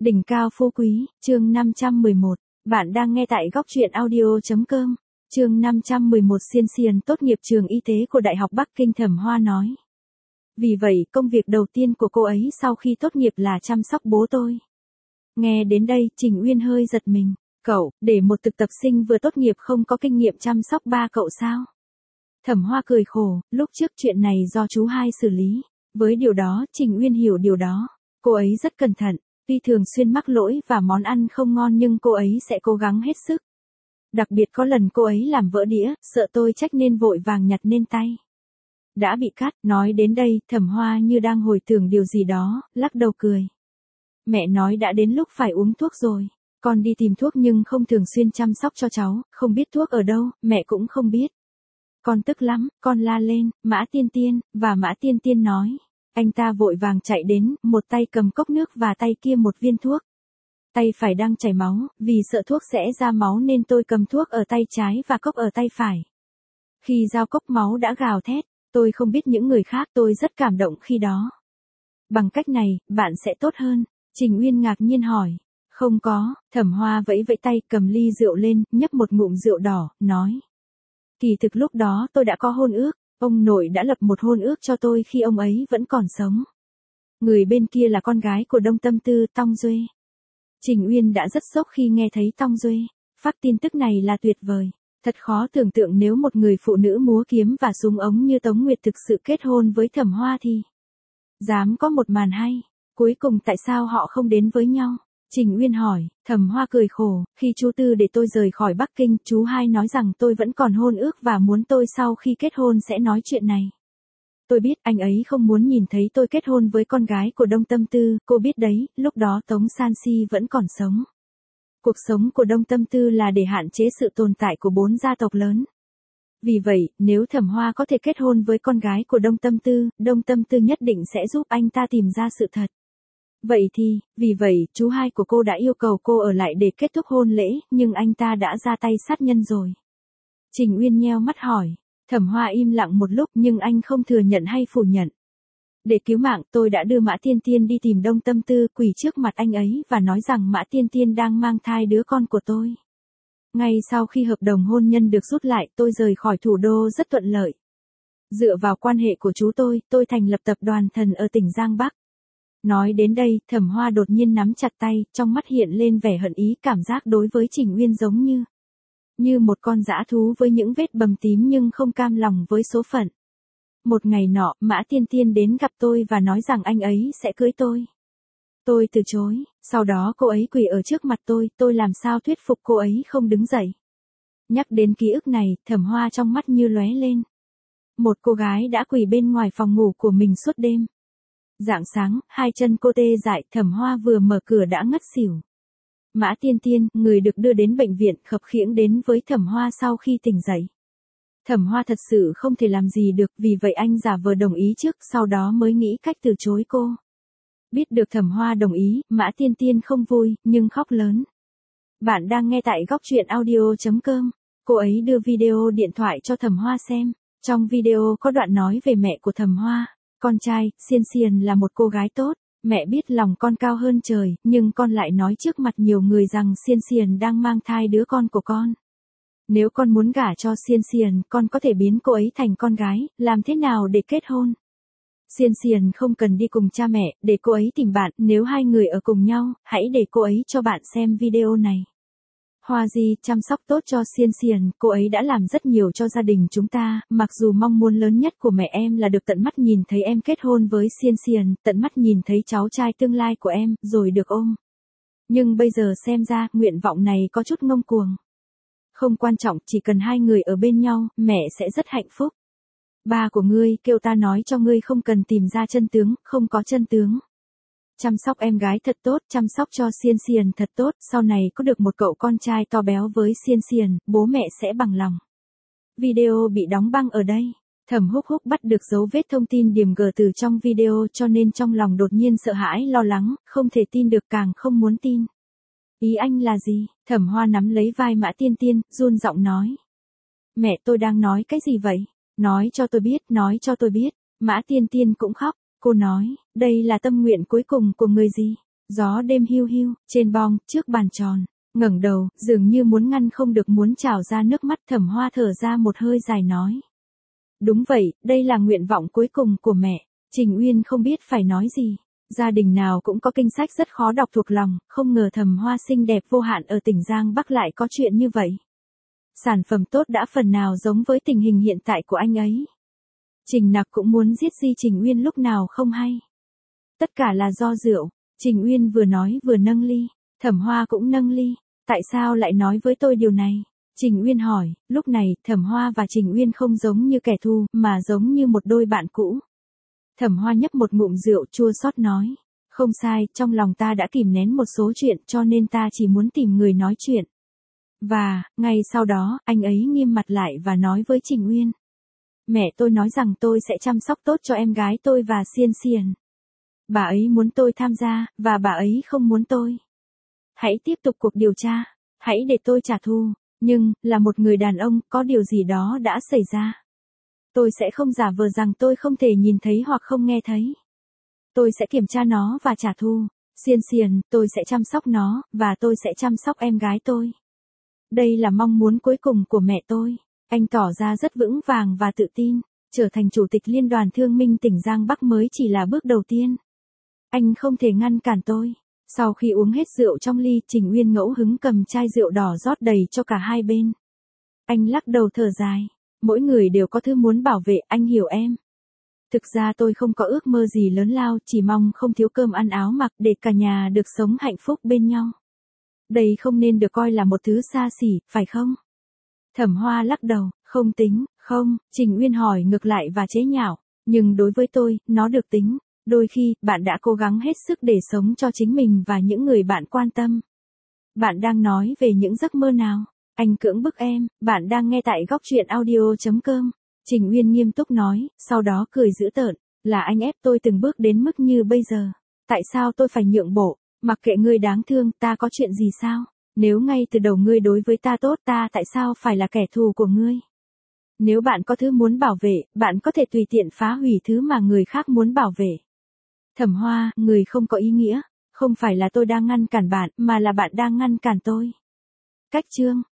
Đỉnh cao phú quý, chương 511. Bạn đang nghe tại góc truyện audio.com. Chương 511 Xiên tốt nghiệp trường y tế của Đại học Bắc Kinh Thẩm Hoa nói. Vì vậy, công việc đầu tiên của cô ấy sau khi tốt nghiệp là chăm sóc bố tôi. Nghe đến đây, Trình Uyên hơi giật mình. Cậu, để một thực tập sinh vừa tốt nghiệp không có kinh nghiệm chăm sóc ba cậu sao? Thẩm Hoa cười khổ, lúc trước chuyện này do chú hai xử lý. Với điều đó, Trình Uyên hiểu điều đó. Cô ấy rất cẩn thận. Tuy thường xuyên mắc lỗi và món ăn không ngon nhưng cô ấy sẽ cố gắng hết sức. Đặc biệt có lần cô ấy làm vỡ đĩa, sợ tôi trách nên vội vàng nhặt lên tay. Đã bị cắt, nói đến đây, Thẩm Hoa như đang hồi tưởng điều gì đó, lắc đầu cười. Mẹ nói đã đến lúc phải uống thuốc rồi. Con đi tìm thuốc nhưng không thường xuyên chăm sóc cho cháu, không biết thuốc ở đâu, mẹ cũng không biết. Con tức lắm, con la lên, Mã Tiên Tiên, và Mã Tiên Tiên nói. Anh ta vội vàng chạy đến, một tay cầm cốc nước và tay kia một viên thuốc. Tay phải đang chảy máu, vì sợ thuốc sẽ ra máu nên tôi cầm thuốc ở tay trái và cốc ở tay phải. Khi giao cốc máu đã gào thét, tôi không biết những người khác, tôi rất cảm động khi đó. Bằng cách này, bạn sẽ tốt hơn. Trình Uyên ngạc nhiên hỏi. Không có, Thẩm Hoa vẫy vẫy tay cầm ly rượu lên, nhấp một ngụm rượu đỏ, nói. Kỳ thực lúc đó tôi đã có hôn ước. Ông nội đã lập một hôn ước cho tôi khi ông ấy vẫn còn sống. Người bên kia là con gái của Đông Tâm Tư, Tong Duệ. Trình Uyên đã rất sốc khi nghe thấy Tong Duệ. Phát tin tức này là tuyệt vời. Thật khó tưởng tượng nếu một người phụ nữ múa kiếm và súng ống như Tống Nguyệt thực sự kết hôn với Thẩm Hoa thì. Dám có một màn hay. Cuối cùng tại sao họ không đến với nhau? Trình Uyên hỏi, Thẩm Hoa cười khổ, khi chú Tư để tôi rời khỏi Bắc Kinh, chú hai nói rằng tôi vẫn còn hôn ước và muốn tôi sau khi kết hôn sẽ nói chuyện này. Tôi biết anh ấy không muốn nhìn thấy tôi kết hôn với con gái của Đông Tâm Tư, cô biết đấy, lúc đó Tống San Si vẫn còn sống. Cuộc sống của Đông Tâm Tư là để hạn chế sự tồn tại của 4 gia tộc lớn. Vì vậy, nếu Thẩm Hoa có thể kết hôn với con gái của Đông Tâm Tư nhất định sẽ giúp anh ta tìm ra sự thật. Vậy thì, vì vậy, chú hai của cô đã yêu cầu cô ở lại để kết thúc hôn lễ, nhưng anh ta đã ra tay sát nhân rồi. Trình Uyên nheo mắt hỏi. Thẩm Hoa im lặng một lúc nhưng anh không thừa nhận hay phủ nhận. Để cứu mạng, tôi đã đưa Mã Tiên Tiên đi tìm Đông Tâm Tư, quỳ trước mặt anh ấy và nói rằng Mã Tiên Tiên đang mang thai đứa con của tôi. Ngay sau khi hợp đồng hôn nhân được rút lại, tôi rời khỏi thủ đô rất thuận lợi. Dựa vào quan hệ của chú tôi thành lập tập đoàn Thần ở tỉnh Giang Bắc. Nói đến đây, Thẩm Hoa đột nhiên nắm chặt tay, trong mắt hiện lên vẻ hận ý, cảm giác đối với Trình Uyên giống như một con dã thú với những vết bầm tím nhưng không cam lòng với số phận. Một ngày nọ, Mã Tiên Tiên đến gặp tôi và nói rằng anh ấy sẽ cưới tôi. Tôi từ chối, sau đó cô ấy quỳ ở trước mặt tôi làm sao thuyết phục cô ấy không đứng dậy. Nhắc đến ký ức này, Thẩm Hoa trong mắt như lóe lên. Một cô gái đã quỳ bên ngoài phòng ngủ của mình suốt đêm. Rạng sáng, hai chân cô tê dại, Thẩm Hoa vừa mở cửa đã ngất xỉu. Mã Tiên Tiên, người được đưa đến bệnh viện, khập khiễng đến với Thẩm Hoa sau khi tỉnh dậy. Thẩm Hoa thật sự không thể làm gì được, vì vậy anh giả vờ đồng ý trước, sau đó mới nghĩ cách từ chối cô. Biết được Thẩm Hoa đồng ý, Mã Tiên Tiên không vui, nhưng khóc lớn. Bạn đang nghe tại góc truyện audio.com. Cô ấy đưa video điện thoại cho Thẩm Hoa xem. Trong video có đoạn nói về mẹ của Thẩm Hoa. Con trai, Xiên là một cô gái tốt. Mẹ biết lòng con cao hơn trời, nhưng con lại nói trước mặt nhiều người rằng Xiên đang mang thai đứa con của con. Nếu con muốn gả cho Xiên, con có thể biến cô ấy thành con gái, làm thế nào để kết hôn? Xiên không cần đi cùng cha mẹ, để cô ấy tìm bạn, nếu hai người ở cùng nhau, hãy để cô ấy cho bạn xem video này. Hoa Di, chăm sóc tốt cho Xiên, cô ấy đã làm rất nhiều cho gia đình chúng ta, mặc dù mong muốn lớn nhất của mẹ em là được tận mắt nhìn thấy em kết hôn với Xiên, tận mắt nhìn thấy cháu trai tương lai của em, rồi được ôm. Nhưng bây giờ xem ra, nguyện vọng này có chút ngông cuồng. Không quan trọng, chỉ cần hai người ở bên nhau, mẹ sẽ rất hạnh phúc. Ba của ngươi kêu ta nói cho ngươi không cần tìm ra chân tướng, không có chân tướng. Chăm sóc em gái thật tốt, chăm sóc cho Xiên thật tốt, sau này có được một cậu con trai to béo với Xiên, bố mẹ sẽ bằng lòng. Video bị đóng băng ở đây. Thẩm Húc bắt được dấu vết thông tin điểm G từ trong video cho nên trong lòng đột nhiên sợ hãi lo lắng, không thể tin được càng không muốn tin. Ý anh là gì? Thẩm Hoa nắm lấy vai Mã Tiên Tiên, run giọng nói. Mẹ tôi đang nói cái gì vậy? Nói cho tôi biết. Mã Tiên Tiên cũng khóc. Cô nói, đây là tâm nguyện cuối cùng của người gì? Gió đêm hiu hiu, trên bong, trước bàn tròn, ngẩng đầu, dường như muốn ngăn không được muốn trào ra nước mắt. Thẩm Hoa thở ra một hơi dài nói. Đúng vậy, đây là nguyện vọng cuối cùng của mẹ. Trình Uyên không biết phải nói gì. Gia đình nào cũng có kinh sách rất khó đọc thuộc lòng, không ngờ Thẩm Hoa xinh đẹp vô hạn ở tỉnh Giang Bắc lại có chuyện như vậy. Sản phẩm tốt đã phần nào giống với tình hình hiện tại của anh ấy. Trình Nặc cũng muốn giết Di Trình Uyên lúc nào không hay. Tất cả là do rượu. Trình Uyên vừa nói vừa nâng ly. Thẩm Hoa cũng nâng ly. Tại sao lại nói với tôi điều này? Trình Uyên hỏi. Lúc này, Thẩm Hoa và Trình Uyên không giống như kẻ thù, mà giống như một đôi bạn cũ. Thẩm Hoa nhấp một ngụm rượu chua xót nói. Không sai, trong lòng ta đã kìm nén một số chuyện cho nên ta chỉ muốn tìm người nói chuyện. Và, ngay sau đó, anh ấy nghiêm mặt lại và nói với Trình Uyên. Mẹ tôi nói rằng tôi sẽ chăm sóc tốt cho em gái tôi và Xiên Xiên. Bà ấy muốn tôi tham gia, và bà ấy không muốn tôi. Hãy tiếp tục cuộc điều tra. Hãy để tôi trả thù. Nhưng, là một người đàn ông, có điều gì đó đã xảy ra. Tôi sẽ không giả vờ rằng tôi không thể nhìn thấy hoặc không nghe thấy. Tôi sẽ kiểm tra nó và trả thù. Xiên Xiên, tôi sẽ chăm sóc nó, và tôi sẽ chăm sóc em gái tôi. Đây là mong muốn cuối cùng của mẹ tôi. Anh tỏ ra rất vững vàng và tự tin. Trở thành chủ tịch Liên đoàn Thương minh tỉnh Giang Bắc mới chỉ là bước đầu tiên. Anh không thể ngăn cản tôi. Sau khi uống hết rượu trong ly, Trình Uyên ngẫu hứng cầm chai rượu đỏ rót đầy cho cả hai bên. Anh lắc đầu thở dài. Mỗi người đều có thứ muốn bảo vệ, anh hiểu em. Thực ra tôi không có ước mơ gì lớn lao, chỉ mong không thiếu cơm ăn áo mặc để cả nhà được sống hạnh phúc bên nhau. Đây không nên được coi là một thứ xa xỉ, phải không? Thẩm Hoa lắc đầu, không tính, không. Trình Uyên hỏi ngược lại và chế nhạo. Nhưng đối với tôi, nó được tính. Đôi khi, bạn đã cố gắng hết sức để sống cho chính mình và những người bạn quan tâm. Bạn đang nói về những giấc mơ nào? Anh cưỡng bức em. Bạn đang nghe tại góc truyện audio.com. Trình Uyên nghiêm túc nói, sau đó cười giễu tợn. Là anh ép tôi từng bước đến mức như bây giờ. Tại sao tôi phải nhượng bộ? Mặc kệ ngươi đáng thương, ta có chuyện gì sao? Nếu ngay từ đầu ngươi đối với ta tốt, ta tại sao phải là kẻ thù của ngươi? Nếu bạn có thứ muốn bảo vệ, bạn có thể tùy tiện phá hủy thứ mà người khác muốn bảo vệ. Thẩm Hoa, người không có ý nghĩa. Không phải là tôi đang ngăn cản bạn, mà là bạn đang ngăn cản tôi. Cách chương